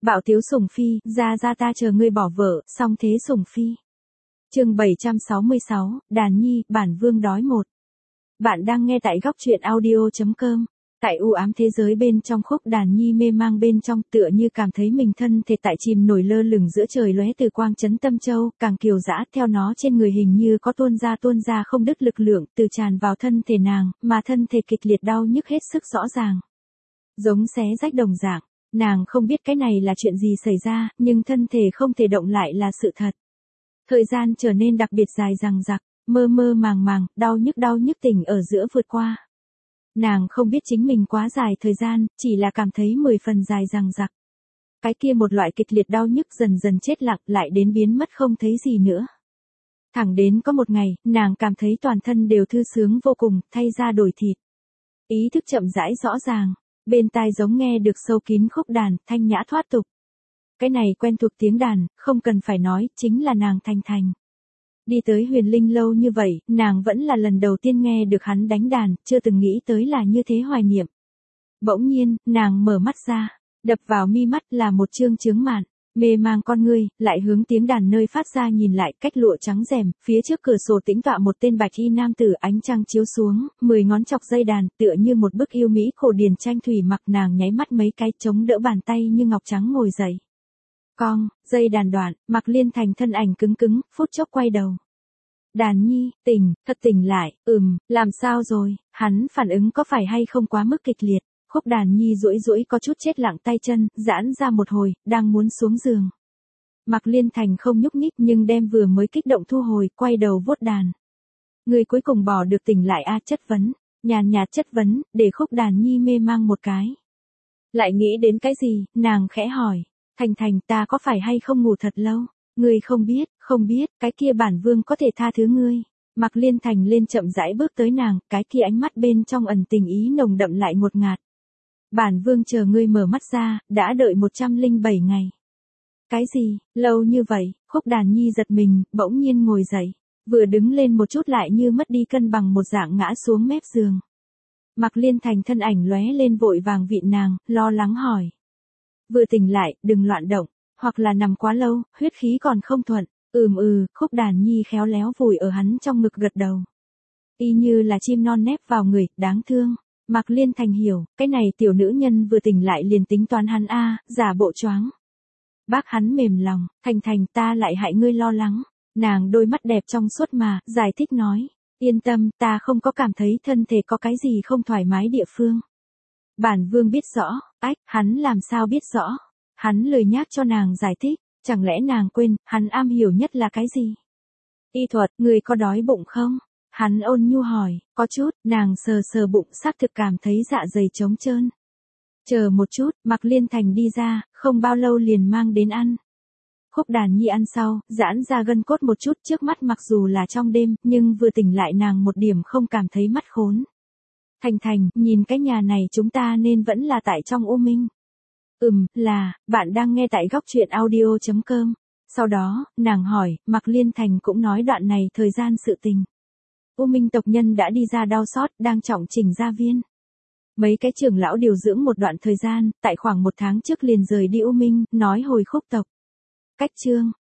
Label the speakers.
Speaker 1: Bạo tiếu sủng phi, ra ta chờ ngươi bỏ vợ, xong thế sủng phi. Chương 766, Đàn Nhi, bản vương đói một. Bạn đang nghe tại góc truyện audio.com. Tại u ám thế giới bên trong, Khúc Đàn Nhi mê mang bên trong, tựa như cảm thấy mình thân thể tại chìm nổi lơ lửng giữa trời lóe từ quang chấn tâm châu, càng kiều dã, theo nó trên người hình như có tuôn ra không đứt lực lượng từ tràn vào thân thể nàng, mà thân thể kịch liệt đau nhức hết sức rõ ràng. Giống xé rách đồng dạng, nàng không biết cái này là chuyện gì xảy ra, nhưng thân thể không thể động lại là sự thật. Thời gian trở nên đặc biệt dài dằng dặc, mơ màng, đau nhức tỉnh ở giữa vượt qua. Nàng không biết chính mình quá dài thời gian, chỉ là cảm thấy 10 phần dài dằng dặc. Cái kia một loại kịch liệt đau nhức dần chết lặng lại đến biến mất không thấy gì nữa. Thẳng đến có một ngày, nàng cảm thấy toàn thân đều thư sướng vô cùng, thay da đổi thịt. Ý thức chậm rãi rõ ràng, bên tai giống nghe được sâu kín khúc đàn, thanh nhã thoát tục. Cái này quen thuộc tiếng đàn, không cần phải nói, chính là nàng Thành. Đi tới Huyền Linh lâu như vậy, nàng vẫn là lần đầu tiên nghe được hắn đánh đàn, chưa từng nghĩ tới là như thế hoài niệm. Bỗng nhiên, nàng mở mắt ra, đập vào mi mắt là một chương chướng màn, mê mang con ngươi, lại hướng tiếng đàn nơi phát ra nhìn lại, cách lụa trắng rèm, phía trước cửa sổ tĩnh tọa một tên bạch y nam tử, ánh trăng chiếu xuống, 10 ngón chọc dây đàn, tựa như một bức yêu mỹ cổ điển tranh thủy mặc. Nàng nháy mắt mấy cái, chống đỡ bàn tay như ngọc trắng ngồi dậy. Cong, dây đàn đoạn, Mạc Liên Thành thân ảnh cứng, phút chốc quay đầu. Đàn Nhi, thật tỉnh lại, làm sao rồi, hắn phản ứng có phải hay không quá mức kịch liệt. Khúc Đàn Nhi duỗi có chút chết lặng tay chân, giãn ra một hồi, đang muốn xuống giường. Mạc Liên Thành không nhúc nhích nhưng đem vừa mới kích động thu hồi, quay đầu vuốt đàn. Người cuối cùng bỏ được tỉnh lại a, chất vấn, nhàn nhạt chất vấn, để Khúc Đàn Nhi mê mang một cái. Lại nghĩ đến cái gì, nàng khẽ hỏi, Thành ta có phải hay không ngủ thật lâu? Ngươi không biết, cái kia bản vương có thể tha thứ ngươi. Mạc Liên Thành lên chậm rãi bước tới nàng, cái kia ánh mắt bên trong ẩn tình ý nồng đậm lại ngột ngạt. Bản vương chờ ngươi mở mắt ra, đã đợi 107 ngày. Cái gì, lâu như vậy? Khúc Đàn Nhi giật mình, bỗng nhiên ngồi dậy, vừa đứng lên một chút lại như mất đi cân bằng một dạng ngã xuống mép giường. Mạc Liên Thành thân ảnh lóe lên vội vàng vịn nàng, lo lắng hỏi. Vừa tỉnh lại, đừng loạn động, hoặc là nằm quá lâu, huyết khí còn không thuận. Khúc Đàn Nhi khéo léo vùi ở hắn trong ngực gật đầu. Y như là chim non nép vào người, đáng thương. Mạc Liên Thành hiểu, cái này tiểu nữ nhân vừa tỉnh lại liền tính toán hắn giả bộ choáng. Bác hắn mềm lòng, Thành ta lại hại ngươi lo lắng. Nàng đôi mắt đẹp trong suốt mà, giải thích nói. Yên tâm, ta không có cảm thấy thân thể có cái gì không thoải mái địa phương. Bản vương biết rõ, hắn làm sao biết rõ. Hắn lười nhác cho nàng giải thích, chẳng lẽ nàng quên, hắn am hiểu nhất là cái gì? Y thuật, người có đói bụng không? Hắn ôn nhu hỏi, có chút, nàng sờ bụng xác thực cảm thấy dạ dày trống trơn. Chờ một chút, Mạc Liên Thành đi ra, không bao lâu liền mang đến ăn. Khúc Đàn Nhi ăn sau, giãn ra gân cốt một chút, trước mắt mặc dù là trong đêm, nhưng vừa tỉnh lại nàng một điểm không cảm thấy mắt khốn. Thành, nhìn cái nhà này chúng ta nên vẫn là tại trong U Minh. Là, bạn đang nghe tại góc truyện audio.com. Sau đó, nàng hỏi, Mạc Liên Thành cũng nói đoạn này thời gian sự tình. U Minh tộc nhân đã đi ra đau xót, đang trọng chỉnh gia viên. Mấy cái trưởng lão điều dưỡng một đoạn thời gian, tại khoảng 1 tháng trước liền rời đi U Minh, nói hồi Khúc tộc. Cách chương,